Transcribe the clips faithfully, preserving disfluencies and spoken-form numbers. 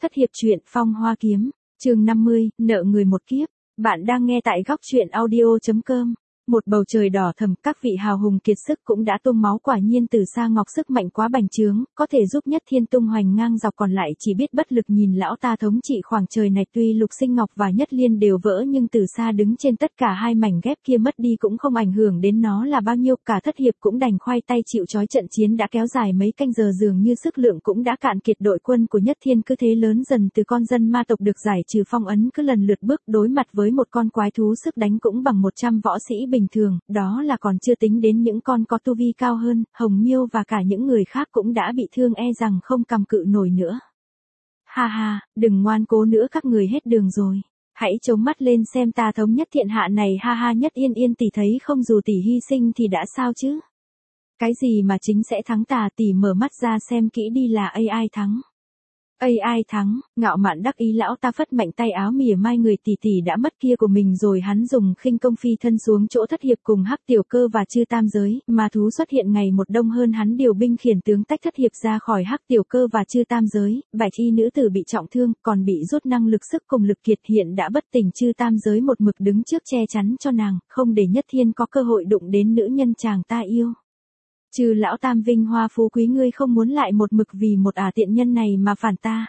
Thất hiệp truyện Phong Hoa Kiếm, chương năm mươi, nợ người một kiếp. Bạn đang nghe tại góc truyện audio chấm com. Một bầu trời đỏ thẫm, các vị hào hùng kiệt sức cũng đã tuôn máu, quả nhiên Từ Sa Ngọc sức mạnh quá bành trướng, có thể giúp Nhất Thiên tung hoành ngang dọc, còn lại chỉ biết bất lực nhìn lão ta thống trị khoảng trời này. Tuy Lục Sinh Ngọc và Nhất Liên đều vỡ, nhưng Từ Sa đứng trên tất cả hai mảnh ghép kia mất đi cũng không ảnh hưởng đến nó là bao nhiêu. Cả thất hiệp cũng đành khoai tay chịu trói, trận chiến đã kéo dài mấy canh giờ, dường như sức lượng cũng đã cạn kiệt. Đội quân của Nhất Thiên cứ thế lớn dần, từ con dân ma tộc được giải trừ phong ấn cứ lần lượt bước đối mặt với một con quái thú sức đánh cũng bằng một trăm võ sĩ bình thường, đó là còn chưa tính đến những con có tu vi cao hơn. Hồng Miêu và cả những người khác cũng đã bị thương, e rằng không cầm cự nổi nữa. Ha ha, đừng ngoan cố nữa, các người hết đường rồi. Hãy chống mắt lên xem ta thống nhất thiên hạ này. Ha ha, Nhất Yên Yên tỷ thấy không, dù tỷ hy sinh thì đã sao chứ? Cái gì mà chính sẽ thắng ta? Tỷ mở mắt ra xem kỹ đi, là a i thắng. a i thắng, ngạo mạn đắc ý lão ta phất mạnh tay áo mỉa mai, người tỷ tỷ đã mất kia của mình rồi. Hắn dùng khinh công phi thân xuống chỗ thất hiệp cùng Hắc Tiểu Cơ và Chư Tam Giới, ma thú xuất hiện ngày một đông hơn, hắn điều binh khiển tướng tách thất hiệp ra khỏi Hắc Tiểu Cơ và Chư Tam Giới. Bạch y nữ tử bị trọng thương, còn bị rút năng lực sức cùng lực kiệt, hiện đã bất tỉnh. Chư Tam Giới một mực đứng trước che chắn cho nàng, không để Nhất Thiên có cơ hội đụng đến nữ nhân chàng ta yêu. Trừ lão tam vinh hoa phú quý, ngươi không muốn lại một mực vì một ả tiện nhân này mà phản ta.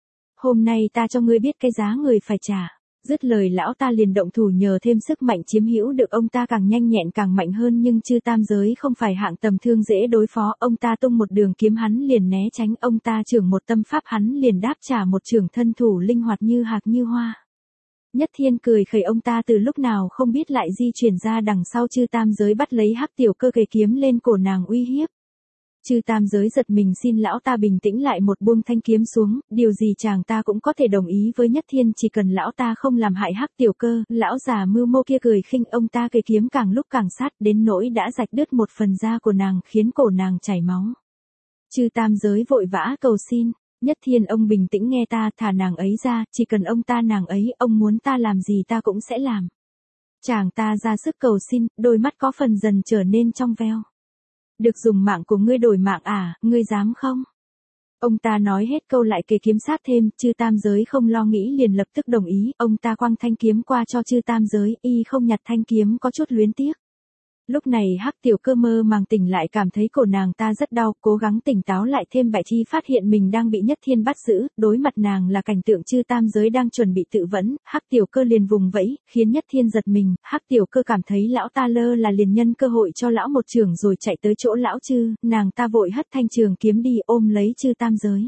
Hôm nay ta cho ngươi biết cái giá người phải trả. Dứt lời lão ta liền động thủ, nhờ thêm sức mạnh chiếm hữu được ông ta càng nhanh nhẹn càng mạnh hơn. Nhưng Chư Tam Giới không phải hạng tầm thương dễ đối phó, ông ta tung một đường kiếm hắn liền né tránh, ông ta chưởng một tâm pháp hắn liền đáp trả một chưởng, thân thủ linh hoạt như hạc như hoa. Nhất Thiên cười khẩy, ông ta từ lúc nào không biết lại di chuyển ra đằng sau Chư Tam Giới, bắt lấy Hắc Tiểu Cơ kề kiếm lên cổ nàng uy hiếp. Chư Tam Giới giật mình, xin lão ta bình tĩnh lại một, buông thanh kiếm xuống, điều gì chàng ta cũng có thể đồng ý với Nhất Thiên, chỉ cần lão ta không làm hại Hắc Tiểu Cơ. Lão già mưu mô kia cười khinh, ông ta kề kiếm càng lúc càng sát, đến nỗi đã rạch đứt một phần da của nàng, khiến cổ nàng chảy máu. Chư Tam Giới vội vã cầu xin. Nhất Thiên, ông bình tĩnh nghe ta, thả nàng ấy ra, chỉ cần ông ta nàng ấy, ông muốn ta làm gì ta cũng sẽ làm. Chàng ta ra sức cầu xin, đôi mắt có phần dần trở nên trong veo. Được dùng mạng của ngươi đổi mạng à, ngươi dám không? Ông ta nói hết câu lại kề kiếm sát thêm. Chư Tam Giới không lo nghĩ liền lập tức đồng ý, ông ta quăng thanh kiếm qua cho Chư Tam Giới, y không nhặt thanh kiếm có chút luyến tiếc. Lúc này Hắc Tiểu Cơ mơ màng tỉnh lại, cảm thấy cổ nàng ta rất đau, cố gắng tỉnh táo lại thêm. Bạch Chi phát hiện mình đang bị Nhất Thiên bắt giữ, đối mặt nàng là cảnh tượng Chư Tam Giới đang chuẩn bị tự vẫn, Hắc Tiểu Cơ liền vùng vẫy, khiến Nhất Thiên giật mình. Hắc Tiểu Cơ cảm thấy lão ta lơ là liền nhân cơ hội cho lão một chưởng rồi chạy tới chỗ lão Chư, nàng ta vội hất thanh trường kiếm đi, ôm lấy Chư Tam Giới.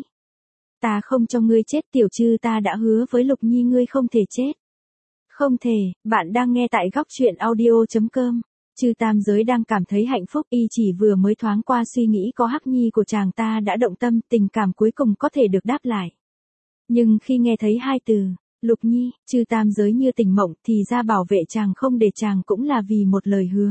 Ta không cho ngươi chết Tiểu Chư, ta đã hứa với Lục Nhi ngươi không thể chết. Không thể. Bạn đang nghe tại góc truyện audio chấm com. Chư Tam Giới đang cảm thấy hạnh phúc, y chỉ vừa mới thoáng qua suy nghĩ có Hắc Nhi của chàng ta đã động tâm, tình cảm cuối cùng có thể được đáp lại. Nhưng khi nghe thấy hai từ, Lục Nhi, Chư Tam Giới như tỉnh mộng, thì ra bảo vệ chàng không để chàng cũng là vì một lời hứa.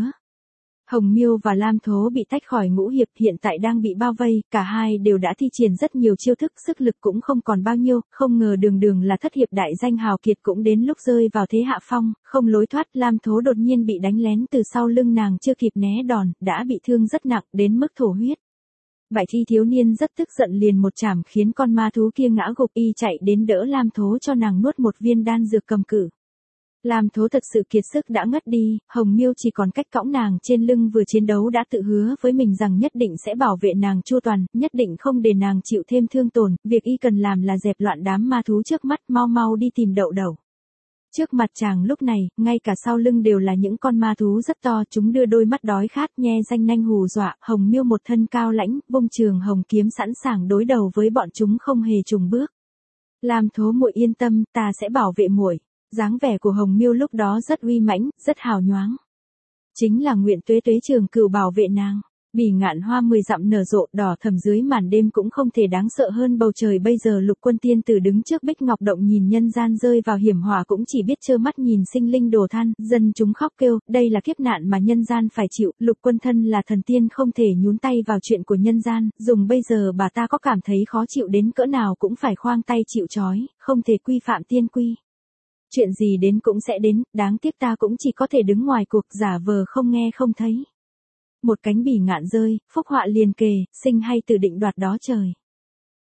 Hồng Miêu và Lam Thố bị tách khỏi ngũ hiệp, hiện tại đang bị bao vây, cả hai đều đã thi triển rất nhiều chiêu thức, sức lực cũng không còn bao nhiêu, không ngờ đường đường là thất hiệp đại danh hào kiệt cũng đến lúc rơi vào thế hạ phong, không lối thoát. Lam Thố đột nhiên bị đánh lén từ sau lưng, nàng chưa kịp né đòn, đã bị thương rất nặng, đến mức thổ huyết. Bạch y thiếu niên rất tức giận, liền một chảm khiến con ma thú kia ngã gục, y chạy đến đỡ Lam Thố cho nàng nuốt một viên đan dược cầm cự. Lam Thố thật sự kiệt sức đã ngất đi, Hồng Miêu chỉ còn cách cõng nàng trên lưng, vừa chiến đấu đã tự hứa với mình rằng nhất định sẽ bảo vệ nàng chu toàn, nhất định không để nàng chịu thêm thương tổn, việc y cần làm là dẹp loạn đám ma thú trước mắt, mau mau đi tìm Đậu Đậu. Trước mặt chàng lúc này, ngay cả sau lưng đều là những con ma thú rất to, chúng đưa đôi mắt đói khát nhe ranh nanh hù dọa. Hồng Miêu một thân cao lãnh, vung trường hồng kiếm sẵn sàng đối đầu với bọn chúng, không hề chùng bước. Lam Thố muội yên tâm, ta sẽ bảo vệ muội. Dáng vẻ của Hồng Miêu lúc đó rất uy mãnh, rất hào nhoáng. Chính là nguyện tuế tuế trường cửu bảo vệ nàng. Bỉ ngạn hoa mười dặm nở rộ, đỏ thẫm dưới màn đêm cũng không thể đáng sợ hơn bầu trời bây giờ. Lục Quân tiên tử đứng trước Bích Ngọc Động, nhìn nhân gian rơi vào hiểm họa cũng chỉ biết trơ mắt nhìn sinh linh đổ than, dân chúng khóc kêu, đây là kiếp nạn mà nhân gian phải chịu. Lục Quân thân là thần tiên không thể nhúng tay vào chuyện của nhân gian, dùng bây giờ bà ta có cảm thấy khó chịu đến cỡ nào cũng phải khoang tay chịu trói, không thể quy phạm tiên quy. Chuyện gì đến cũng sẽ đến, đáng tiếc ta cũng chỉ có thể đứng ngoài cuộc, giả vờ không nghe không thấy. Một cánh bỉ ngạn rơi, phúc họa liền kề, sinh hay tự định đoạt đó trời.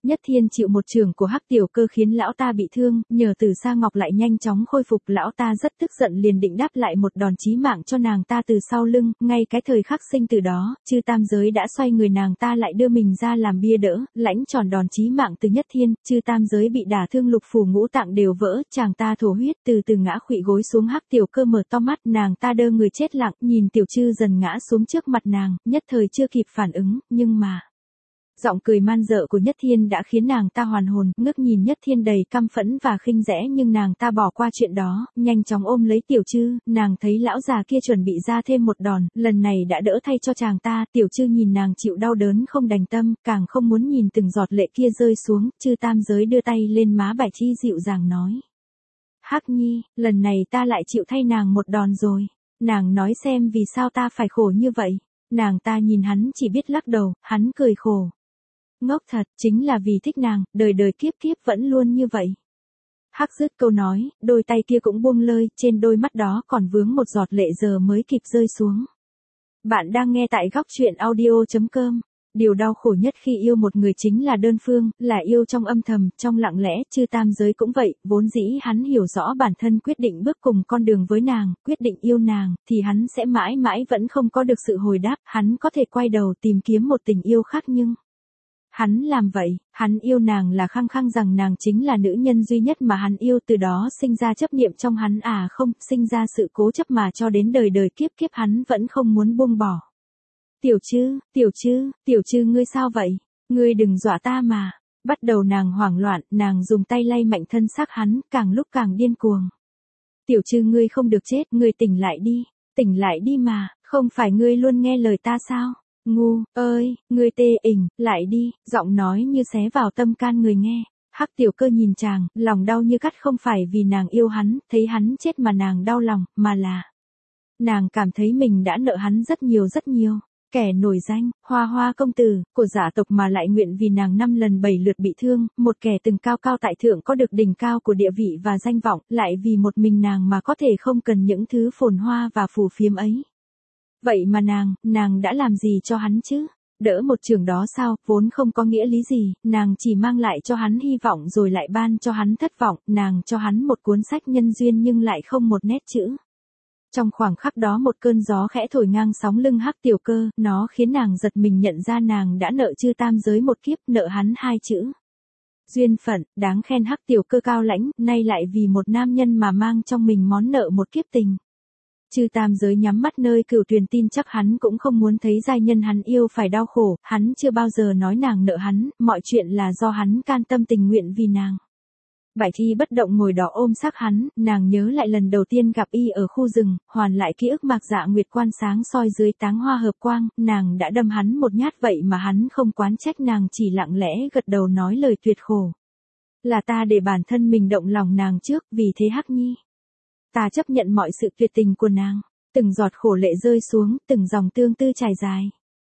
Nhất Thiên chịu một chưởng của Hắc Tiểu Cơ khiến lão ta bị thương, nhờ Từ Sa Ngọc lại nhanh chóng khôi phục, lão ta rất tức giận liền định đáp lại một đòn chí mạng cho nàng ta từ sau lưng, ngay cái thời khắc sinh từ đó, chư tam giới đã xoay người nàng ta lại đưa mình ra làm bia đỡ, lãnh tròn đòn chí mạng từ Nhất Thiên, chư tam giới bị đả thương lục phủ ngũ tạng đều vỡ, chàng ta thổ huyết từ từ ngã khuỵu gối xuống. Hắc Tiểu Cơ mở to mắt, nàng ta đơ người chết lặng, nhìn Tiểu Trư dần ngã xuống trước mặt nàng, nhất thời chưa kịp phản ứng, nhưng mà giọng cười man dợ của Nhất Thiên đã khiến nàng ta hoàn hồn, ngước nhìn Nhất Thiên đầy căm phẫn và khinh rẽ, nhưng nàng ta bỏ qua chuyện đó, nhanh chóng ôm lấy Tiểu Trư, nàng thấy lão già kia chuẩn bị ra thêm một đòn, lần này đã đỡ thay cho chàng ta. Tiểu Trư nhìn nàng chịu đau đớn không đành tâm, càng không muốn nhìn từng giọt lệ kia rơi xuống, chư tam giới đưa tay lên má Bạch Chi dịu dàng nói. Hắc Nhi, lần này ta lại chịu thay nàng một đòn rồi, nàng nói xem vì sao ta phải khổ như vậy. Nàng ta nhìn hắn chỉ biết lắc đầu, hắn cười khổ. Ngốc thật, chính là vì thích nàng, đời đời kiếp kiếp vẫn luôn như vậy. Hắc dứt câu nói, đôi tay kia cũng buông lơi, trên đôi mắt đó còn vướng một giọt lệ giờ mới kịp rơi xuống. Bạn đang nghe tại góc truyện audio chấm com. Điều đau khổ nhất khi yêu một người chính là đơn phương, là yêu trong âm thầm, trong lặng lẽ, chư tam giới cũng vậy, vốn dĩ hắn hiểu rõ bản thân quyết định bước cùng con đường với nàng, quyết định yêu nàng, thì hắn sẽ mãi mãi vẫn không có được sự hồi đáp, hắn có thể quay đầu tìm kiếm một tình yêu khác nhưng hắn làm vậy, hắn yêu nàng là khăng khăng rằng nàng chính là nữ nhân duy nhất mà hắn yêu, từ đó sinh ra chấp niệm trong hắn, à không, sinh ra sự cố chấp mà cho đến đời đời kiếp kiếp hắn vẫn không muốn buông bỏ. Tiểu Trư, Tiểu Trư, Tiểu Trư ngươi sao vậy? Ngươi đừng dọa ta mà. Bắt đầu nàng hoảng loạn, nàng dùng tay lay mạnh thân xác hắn, càng lúc càng điên cuồng. Tiểu Trư ngươi không được chết, ngươi tỉnh lại đi, tỉnh lại đi mà, không phải ngươi luôn nghe lời ta sao? Ngu, ơi, ngươi tê ỉnh, lại đi, giọng nói như xé vào tâm can người nghe. Hắc Tiểu Cơ nhìn chàng, lòng đau như cắt, không phải vì nàng yêu hắn, thấy hắn chết mà nàng đau lòng, mà là nàng cảm thấy mình đã nợ hắn rất nhiều rất nhiều. Kẻ nổi danh, Hoa Hoa công tử, của giả tộc mà lại nguyện vì nàng năm lần bảy lượt bị thương, một kẻ từng cao cao tại thượng có được đỉnh cao của địa vị và danh vọng, lại vì một mình nàng mà có thể không cần những thứ phồn hoa và phù phiếm ấy. Vậy mà nàng, nàng đã làm gì cho hắn chứ? Đỡ một trường đó sao, vốn không có nghĩa lý gì, nàng chỉ mang lại cho hắn hy vọng rồi lại ban cho hắn thất vọng, nàng cho hắn một cuốn sách nhân duyên nhưng lại không một nét chữ. Trong khoảng khắc đó một cơn gió khẽ thổi ngang sóng lưng Hắc Tiểu Cơ, nó khiến nàng giật mình nhận ra nàng đã nợ chư tam giới một kiếp, nợ hắn hai chữ. Duyên phận, đáng khen. Hắc Tiểu Cơ cao lãnh, nay lại vì một nam nhân mà mang trong mình món nợ một kiếp tình. Chư tam giới nhắm mắt nơi cửu tuyền, tin chắc hắn cũng không muốn thấy giai nhân hắn yêu phải đau khổ, hắn chưa bao giờ nói nàng nợ hắn, mọi chuyện là do hắn can tâm tình nguyện vì nàng. Bạch Thi bất động ngồi đó ôm xác hắn, nàng nhớ lại lần đầu tiên gặp y ở khu rừng, hoàn lại ký ức Mạc Dạ Nguyệt quan sáng soi dưới táng hoa hợp quang, nàng đã đâm hắn một nhát vậy mà hắn không quán trách, nàng chỉ lặng lẽ gật đầu nói lời tuyệt khổ. Là ta để bản thân mình động lòng nàng trước, vì thế Hắc Nhi, ta chấp nhận mọi sự tuyệt tình của nàng. Từng giọt khổ lệ rơi xuống, từng dòng tương tư trải dài.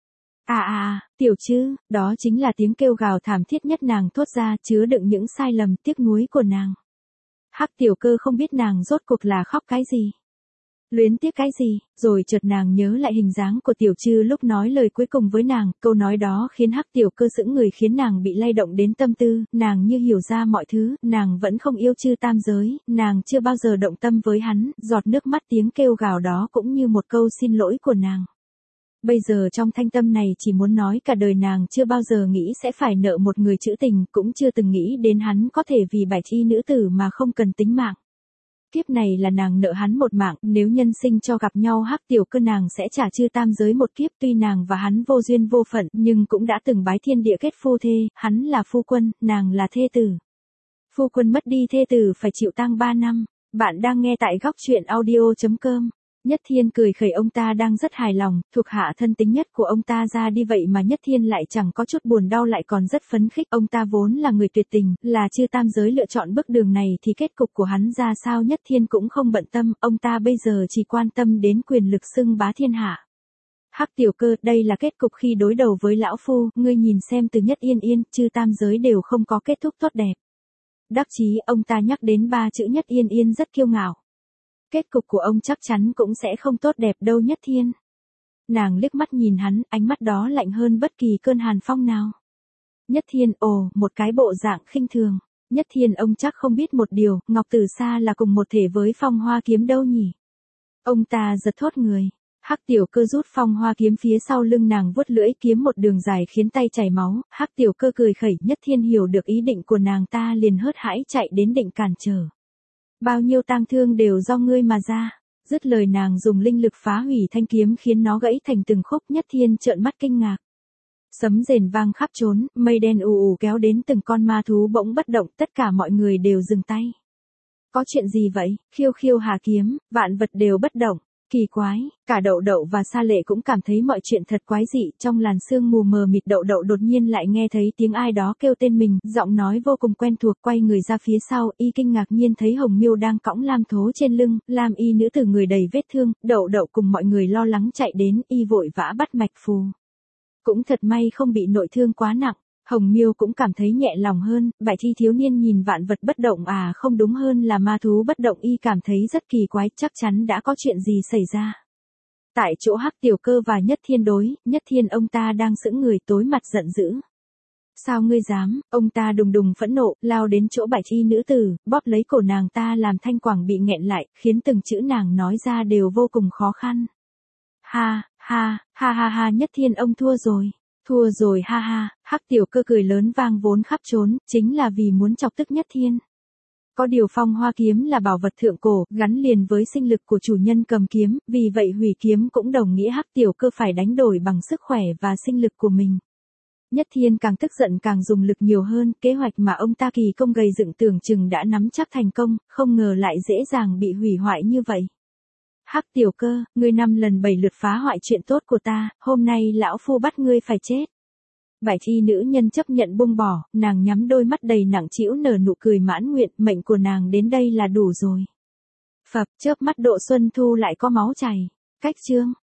À à à, Tiểu Trư, đó chính là tiếng kêu gào thảm thiết nhất nàng thốt ra, chứa đựng những sai lầm tiếc nuối của nàng. Hắc Tiểu Cơ không biết nàng rốt cuộc là khóc cái gì, luyến tiếc cái gì, rồi chợt nàng nhớ lại hình dáng của Tiểu Trư lúc nói lời cuối cùng với nàng, câu nói đó khiến Hắc Tiểu Cơ sững người, khiến nàng bị lay động đến tâm tư, nàng như hiểu ra mọi thứ, nàng vẫn không yêu chư tam giới, nàng chưa bao giờ động tâm với hắn, giọt nước mắt tiếng kêu gào đó cũng như một câu xin lỗi của nàng. Bây giờ trong thanh tâm này chỉ muốn nói cả đời nàng chưa bao giờ nghĩ sẽ phải nợ một người trữ tình, cũng chưa từng nghĩ đến hắn có thể vì bạch y nữ tử mà không cần tính mạng. Kiếp này là nàng nợ hắn một mạng, nếu nhân sinh cho gặp nhau Hắc Tiểu Cơ nàng sẽ trả chư tam giới một kiếp, tuy nàng và hắn vô duyên vô phận, nhưng cũng đã từng bái thiên địa kết phu thê, hắn là phu quân, nàng là thê tử. Phu quân mất đi, thê tử phải chịu tang ba năm. Bạn đang nghe tại góc truyện audio chấm com. Nhất Thiên cười khẩy, ông ta đang rất hài lòng, thuộc hạ thân tính nhất của ông ta ra đi vậy mà Nhất Thiên lại chẳng có chút buồn đau, lại còn rất phấn khích, ông ta vốn là người tuyệt tình, là chư tam giới lựa chọn bước đường này thì kết cục của hắn ra sao Nhất Thiên cũng không bận tâm, ông ta bây giờ chỉ quan tâm đến quyền lực xưng bá thiên hạ. Hắc Tiểu Cơ, đây là kết cục khi đối đầu với lão phu, ngươi nhìn xem từ Nhất Yên Yên, chư tam giới đều không có kết thúc tốt đẹp. Đắc chí, ông ta nhắc đến ba chữ Nhất Yên Yên rất kiêu ngạo. Kết cục của ông chắc chắn cũng sẽ không tốt đẹp đâu Nhất Thiên. Nàng liếc mắt nhìn hắn, ánh mắt đó lạnh hơn bất kỳ cơn hàn phong nào. Nhất Thiên ồ, một cái bộ dạng khinh thường. Nhất Thiên ông chắc không biết một điều, Ngọc Tử Sa là cùng một thể với Phong Hoa Kiếm đâu nhỉ? Ông ta giật thót người. Hắc Tiểu Cơ rút Phong Hoa Kiếm phía sau lưng nàng vuốt lưỡi kiếm một đường dài khiến tay chảy máu, Hắc Tiểu Cơ cười khẩy, Nhất Thiên hiểu được ý định của nàng ta liền hớt hãi chạy đến định cản trở. Bao nhiêu tang thương đều do ngươi mà ra. Dứt lời nàng dùng linh lực phá hủy thanh kiếm khiến nó gãy thành từng khúc. Nhất Thiên trợn mắt kinh ngạc. Sấm rền vang khắp trốn, mây đen ù ù kéo đến từng con ma thú bỗng bất động, tất cả mọi người đều dừng tay. Có chuyện gì vậy? Khiêu Khiêu hạ kiếm, vạn vật đều bất động. Kỳ quái, cả Đậu Đậu và Sa Lệ cũng cảm thấy mọi chuyện thật quái dị, trong làn sương mù mờ mịt Đậu Đậu đột nhiên lại nghe thấy tiếng ai đó kêu tên mình, giọng nói vô cùng quen thuộc, quay người ra phía sau, y kinh ngạc nhiên thấy Hồng Miêu đang cõng lam thố trên lưng, lam y nữ tử người đầy vết thương, Đậu Đậu cùng mọi người lo lắng chạy đến, y vội vã bắt mạch phù. Cũng thật may không bị nội thương quá nặng. Hồng Miêu cũng cảm thấy nhẹ lòng hơn, Bạch Thi thiếu niên nhìn vạn vật bất động à không đúng hơn là ma thú bất động, y cảm thấy rất kỳ quái, chắc chắn đã có chuyện gì xảy ra. Tại chỗ Hắc Tiểu Cơ và Nhất Thiên đối, Nhất Thiên ông ta đang sững người tối mặt giận dữ. Sao ngươi dám? Ông ta đùng đùng phẫn nộ, lao đến chỗ Bạch Y nữ tử, bóp lấy cổ nàng ta làm thanh quảng bị nghẹn lại, khiến từng chữ nàng nói ra đều vô cùng khó khăn. Ha, ha, ha ha ha, Nhất Thiên ông thua rồi. Thua rồi ha ha, Hắc Tiểu Cơ cười lớn vang vốn khắp trốn, chính là vì muốn chọc tức Nhất Thiên. Có điều Phong Hoa Kiếm là bảo vật thượng cổ, gắn liền với sinh lực của chủ nhân cầm kiếm, vì vậy hủy kiếm cũng đồng nghĩa Hắc Tiểu Cơ phải đánh đổi bằng sức khỏe và sinh lực của mình. Nhất Thiên càng tức giận càng dùng lực nhiều hơn, kế hoạch mà ông ta kỳ công gầy dựng tưởng chừng đã nắm chắc thành công, không ngờ lại dễ dàng bị hủy hoại như vậy. Hắc Tiểu Cơ, ngươi năm lần bảy lượt phá hoại chuyện tốt của ta, hôm nay lão phu bắt ngươi phải chết. Bạch Y nữ nhân chấp nhận buông bỏ, nàng nhắm đôi mắt đầy nặng trĩu nở nụ cười mãn nguyện, mệnh của nàng đến đây là đủ rồi. Phập, chớp mắt Độ Xuân Thu lại có máu chảy. Cách chương